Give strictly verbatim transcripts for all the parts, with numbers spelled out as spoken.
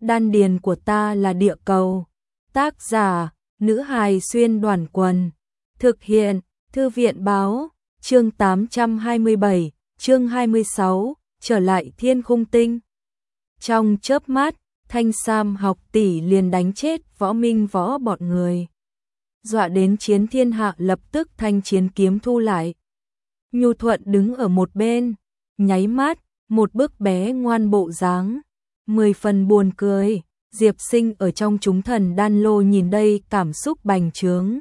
đan điền của ta là địa cầu. Tác giả, nữ hài xuyên đoàn quần. Thực hiện, thư viện báo, chương tám trăm hai mươi bảy, chương hai mươi sáu, trở lại thiên khung tinh. Trong chớp mắt, Thanh Sam học tỷ liền đánh chết Võ Minh Võ bọn người. Dọa đến Chiến Thiên Hạ lập tức thanh chiến kiếm thu lại. Nhu Thuận đứng ở một bên, nháy mắt, một bức bé ngoan bộ dáng, mười phần buồn cười. Diệp Sinh ở trong chúng thần đan lô nhìn đây cảm xúc bành trướng.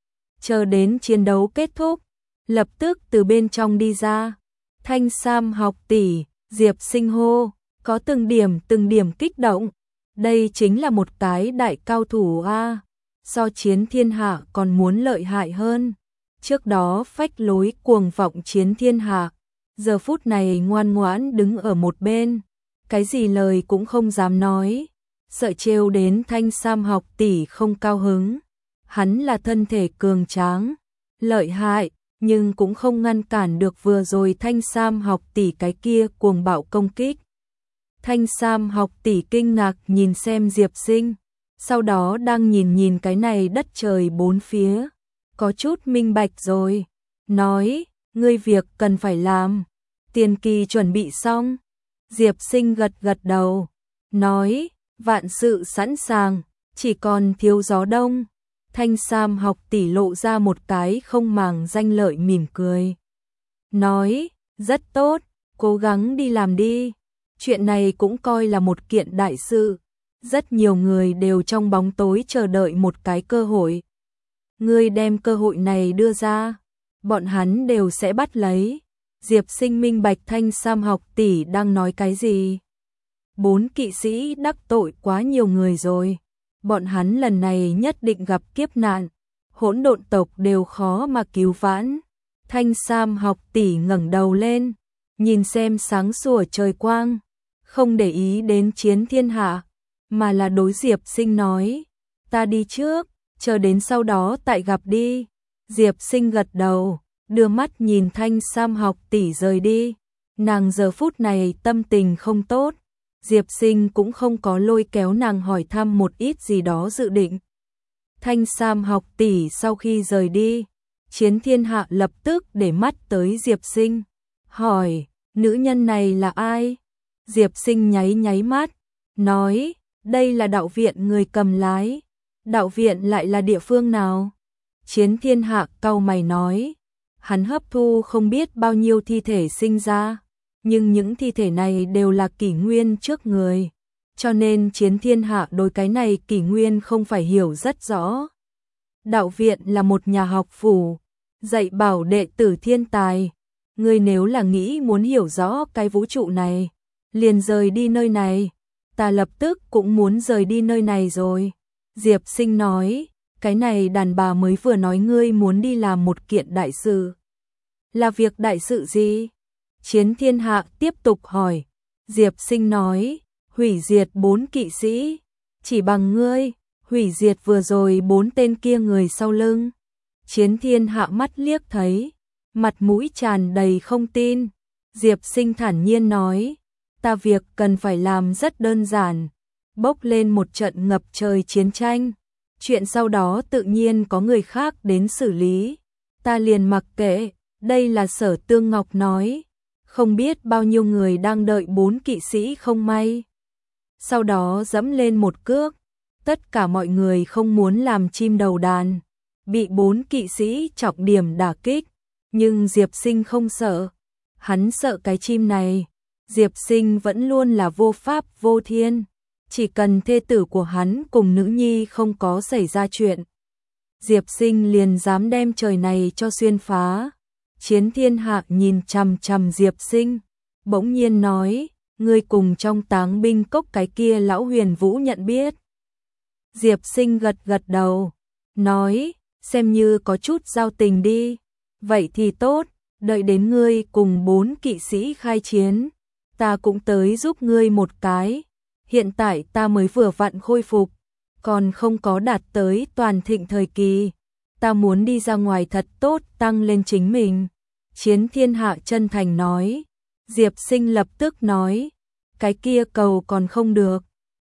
Chờ đến chiến đấu kết thúc, lập tức từ bên trong đi ra. Thanh Sam học tỷ, Diệp Sinh hô, có từng điểm từng điểm kích động. Đây chính là một cái đại cao thủ a, so Chiến Thiên Hạ còn muốn lợi hại hơn. Trước đó phách lối cuồng vọng Chiến Thiên Hạ, giờ phút này ngoan ngoãn đứng ở một bên, cái gì lời cũng không dám nói, sợ trêu đến Thanh Sam học tỷ không cao hứng. Hắn là thân thể cường tráng, lợi hại, nhưng cũng không ngăn cản được vừa rồi Thanh Sam học tỷ cái kia cuồng bạo công kích. Thanh Sam học tỷ kinh ngạc nhìn xem Diệp Sinh, sau đó đang nhìn nhìn cái này đất trời bốn phía, có chút minh bạch rồi, nói, ngươi việc cần phải làm, tiền kỳ chuẩn bị xong. Diệp Sinh gật gật đầu, nói, vạn sự sẵn sàng, chỉ còn thiếu gió đông. Thanh Sam học tỷ lộ ra một cái không màng danh lợi mỉm cười, nói, rất tốt, cố gắng đi làm đi. Chuyện này cũng coi là một kiện đại sự, rất nhiều người đều trong bóng tối chờ đợi một cái cơ hội. Ngươi đem cơ hội này đưa ra, bọn hắn đều sẽ bắt lấy. Diệp Sinh minh bạch Thanh Sam học tỷ đang nói cái gì. Bốn kỵ sĩ đắc tội quá nhiều người rồi, bọn hắn lần này nhất định gặp kiếp nạn, hỗn độn tộc đều khó mà cứu vãn. Thanh Sam học tỷ ngẩng đầu lên, nhìn xem sáng sủa trời quang, không để ý đến Chiến Thiên Hạ, mà là đối Diệp Sinh nói, ta đi trước, chờ đến sau đó tại gặp đi. Diệp Sinh gật đầu, đưa mắt nhìn Thanh Sam học tỷ rời đi. Nàng giờ phút này tâm tình không tốt, Diệp Sinh cũng không có lôi kéo nàng hỏi thăm một ít gì đó dự định. Thanh Sam học tỷ sau khi rời đi, Chiến Thiên Hạ lập tức để mắt tới Diệp Sinh, hỏi, nữ nhân này là ai? Diệp Sinh nháy nháy mắt, nói, đây là đạo viện người cầm lái. Đạo viện lại là địa phương nào? Chiến Thiên Hạ cau mày nói, hắn hấp thu không biết bao nhiêu thi thể sinh ra, nhưng những thi thể này đều là kỷ nguyên trước người, cho nên Chiến Thiên Hạ đối cái này kỷ nguyên không phải hiểu rất rõ. Đạo viện là một nhà học phủ, dạy bảo đệ tử thiên tài. Ngươi nếu là nghĩ muốn hiểu rõ cái vũ trụ này, liền rời đi nơi này. Ta lập tức cũng muốn rời đi nơi này rồi. Diệp Sinh nói, cái này đàn bà mới vừa nói ngươi muốn đi làm một kiện đại sự. Là việc đại sự gì? Chiến Thiên Hạ tiếp tục hỏi. Diệp Sinh nói, hủy diệt bốn kỵ sĩ, chỉ bằng ngươi, hủy diệt vừa rồi bốn tên kia người sau lưng. Chiến Thiên Hạ mắt liếc thấy, mặt mũi tràn đầy không tin. Diệp Sinh thản nhiên nói, ta việc cần phải làm rất đơn giản, bốc lên một trận ngập trời chiến tranh, chuyện sau đó tự nhiên có người khác đến xử lý, ta liền mặc kệ. Đây là Sở Tương Ngọc nói, không biết bao nhiêu người đang đợi bốn kỵ sĩ không may. Sau đó dẫm lên một cước, tất cả mọi người không muốn làm chim đầu đàn, bị bốn kỵ sĩ trọng điểm đả kích, nhưng Diệp Sinh không sợ, hắn sợ cái chim này. Diệp Sinh vẫn luôn là vô pháp vô thiên, chỉ cần thê tử của hắn cùng nữ nhi không có xảy ra chuyện, Diệp Sinh liền dám đem trời này cho xuyên phá. Chiến Thiên Hạ nhìn chằm chằm Diệp Sinh, bỗng nhiên nói, ngươi cùng trong Táng binh cốc cái kia lão Huyền Vũ nhận biết. Diệp Sinh gật gật đầu, nói, xem như có chút giao tình đi. Vậy thì tốt, đợi đến ngươi cùng bốn kỵ sĩ khai chiến, ta cũng tới giúp ngươi một cái. Hiện tại ta mới vừa vặn khôi phục, còn không có đạt tới toàn thịnh thời kỳ. Ta muốn đi ra ngoài thật tốt tăng lên chính mình. Chiến Thiên Hạ chân thành nói. Diệp Sinh lập tức nói, cái kia cầu còn không được.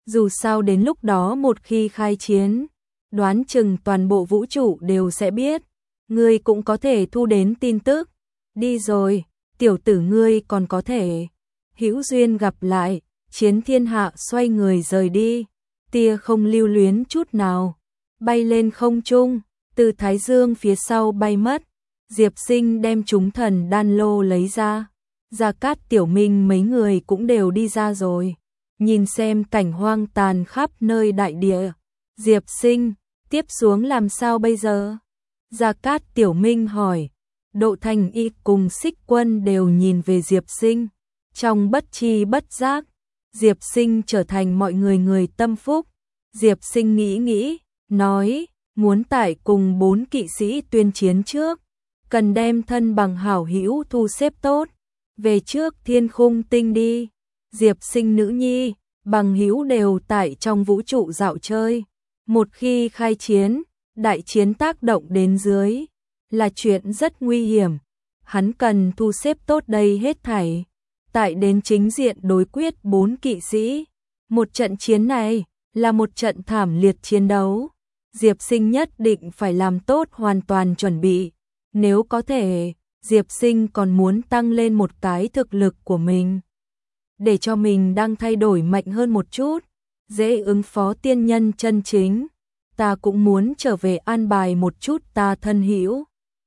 Dù sao đến lúc đó một khi khai chiến, đoán chừng toàn bộ vũ trụ đều sẽ biết, ngươi cũng có thể thu đến tin tức. Đi rồi, tiểu tử ngươi còn có thể. Hữu duyên gặp lại, Chiến Thiên Hạ xoay người rời đi, tia không lưu luyến chút nào, bay lên không trung, từ Thái Dương phía sau bay mất. Diệp Sinh đem chúng thần đan lô lấy ra, Gia Cát Tiểu Minh mấy người cũng đều đi ra rồi, nhìn xem cảnh hoang tàn khắp nơi đại địa. Diệp Sinh, tiếp xuống làm sao bây giờ? Gia Cát Tiểu Minh hỏi. Độ Thành Y cùng Xích Quân đều nhìn về Diệp Sinh, trong bất chi bất giác, Diệp Sinh trở thành mọi người người tâm phúc. Diệp Sinh nghĩ nghĩ, nói, muốn tại cùng bốn kỵ sĩ tuyên chiến trước, cần đem thân bằng hảo hữu thu xếp tốt, về trước Thiên Khung Tinh đi. Diệp Sinh nữ nhi, bằng hữu đều tại trong vũ trụ dạo chơi, một khi khai chiến, đại chiến tác động đến dưới, là chuyện rất nguy hiểm, hắn cần thu xếp tốt đây hết thảy, tại đến chính diện đối quyết bốn kỵ sĩ. Một trận chiến này là một trận thảm liệt chiến đấu, Diệp Sinh nhất định phải làm tốt hoàn toàn chuẩn bị, nếu có thể, Diệp Sinh còn muốn tăng lên một cái thực lực của mình, để cho mình đang thay đổi mạnh hơn một chút, dễ ứng phó tiên nhân chân chính. Ta cũng muốn trở về an bài một chút ta thân hữu.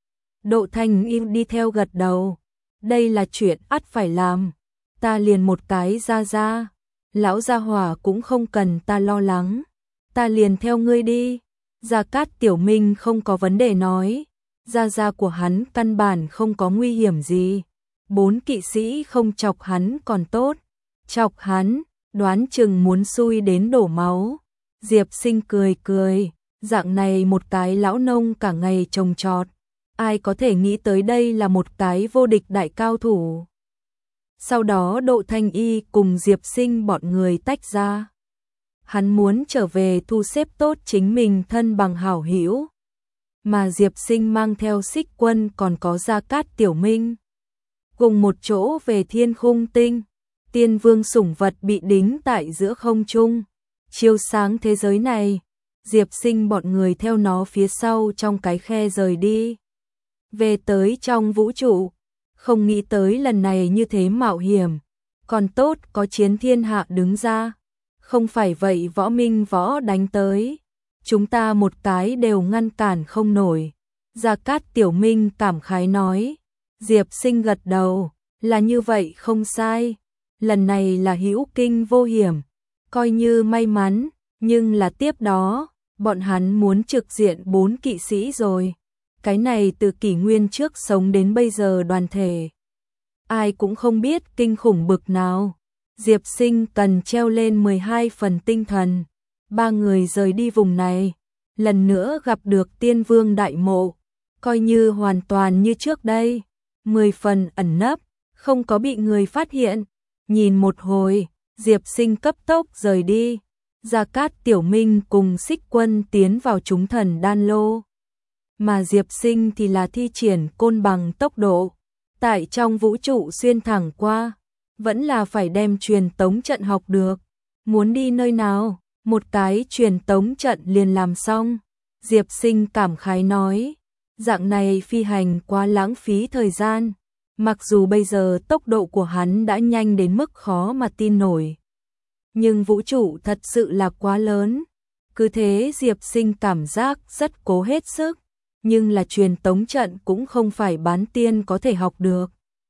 Độ Thành Y đi theo gật đầu, đây là chuyện ắt phải làm, ta liền một cái ra ra, lão gia hỏa cũng không cần ta lo lắng, ta liền theo ngươi đi. Gia Cát Tiểu Minh không có vấn đề nói, gia gia của hắn căn bản không có nguy hiểm gì, bốn kỵ sĩ không chọc hắn còn tốt, chọc hắn, đoán chừng muốn xui đến đổ máu. Diệp Sinh cười cười, dạng này một cái lão nông cả ngày trồng trọt, ai có thể nghĩ tới đây là một cái vô địch đại cao thủ. Sau đó Độ Thành Y cùng Diệp Sinh bọn người tách ra. Hắn muốn trở về thu xếp tốt chính mình thân bằng hảo hữu, mà Diệp Sinh mang theo Xích Quân còn có Gia Cát Tiểu Minh, cùng một chỗ về Thiên Khung Tinh. Tiên Vương sủng vật bị đính tại giữa không trung, chiếu sáng thế giới này. Diệp Sinh bọn người theo nó phía sau trong cái khe rời đi, về tới trong vũ trụ. Không nghĩ tới lần này như thế mạo hiểm, còn tốt có Chiến Thiên Hạ đứng ra, không phải vậy Võ Minh Võ đánh tới, chúng ta một cái đều ngăn cản không nổi. Gia Cát Tiểu Minh cảm khái nói. Diệp Sinh gật đầu, là như vậy không sai, lần này là hữu kinh vô hiểm, coi như may mắn, nhưng là tiếp đó, bọn hắn muốn trực diện bốn kỵ sĩ rồi. Cái này từ kỷ nguyên trước sống đến bây giờ đoàn thể, ai cũng không biết kinh khủng bực nào. Diệp Sinh cần treo lên mười hai phần tinh thần, ba người rời đi vùng này, lần nữa gặp được Tiên Vương đại mộ, coi như hoàn toàn như trước đây, mười phần ẩn nấp, không có bị người phát hiện. Nhìn một hồi, Diệp Sinh cấp tốc rời đi. Gia Cát Tiểu Minh cùng Xích Quân tiến vào chúng thần đan lô, mà Diệp Sinh thì là thi triển côn bằng tốc độ, tại trong vũ trụ xuyên thẳng qua, vẫn là phải đem truyền tống trận học được. Muốn đi nơi nào, một cái truyền tống trận liền làm xong. Diệp Sinh cảm khái nói, dạng này phi hành quá lãng phí thời gian, mặc dù bây giờ tốc độ của hắn đã nhanh đến mức khó mà tin nổi, nhưng vũ trụ thật sự là quá lớn. Cứ thế Diệp Sinh cảm giác rất cố hết sức, nhưng là truyền tống trận cũng không phải bán tiên có thể học được,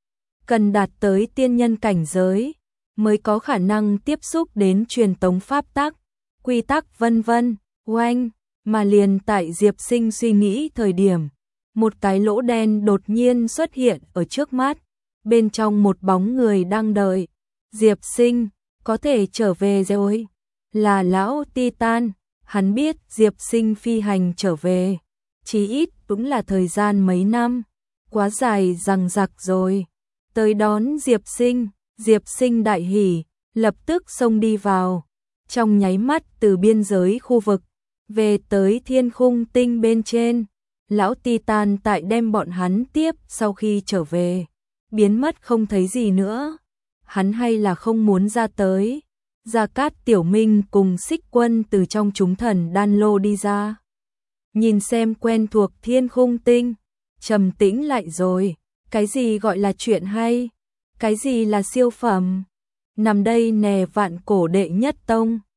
cần đạt tới tiên nhân cảnh giới mới có khả năng tiếp xúc đến truyền tống pháp tắc, quy tắc vân vân. Oanh, mà liền tại Diệp Sinh suy nghĩ thời điểm, một cái lỗ đen đột nhiên xuất hiện ở trước mắt, bên trong một bóng người đang đợi. Diệp Sinh, có thể trở về rồi. Là lão Titan, hắn biết Diệp Sinh phi hành trở về, chí ít cũng là thời gian mấy năm, quá dài dằng dặc rồi. Tới đón Diệp Sinh, Diệp Sinh đại hỉ, lập tức xông đi vào, trong nháy mắt từ biên giới khu vực về tới Thiên Khung Tinh bên trên. Lão Titan tại đem bọn hắn tiếp sau khi trở về, biến mất không thấy gì nữa. Hắn hay là không muốn ra tới, Gia Cát Tiểu Minh cùng Xích Quân từ trong chúng thần đan lô đi ra. Nhìn xem quen thuộc Thiên Khung Tinh, trầm tĩnh lại rồi, cái gì gọi là chuyện hay, cái gì là siêu phẩm. Nằm đây nè Vạn Cổ đệ nhất tông.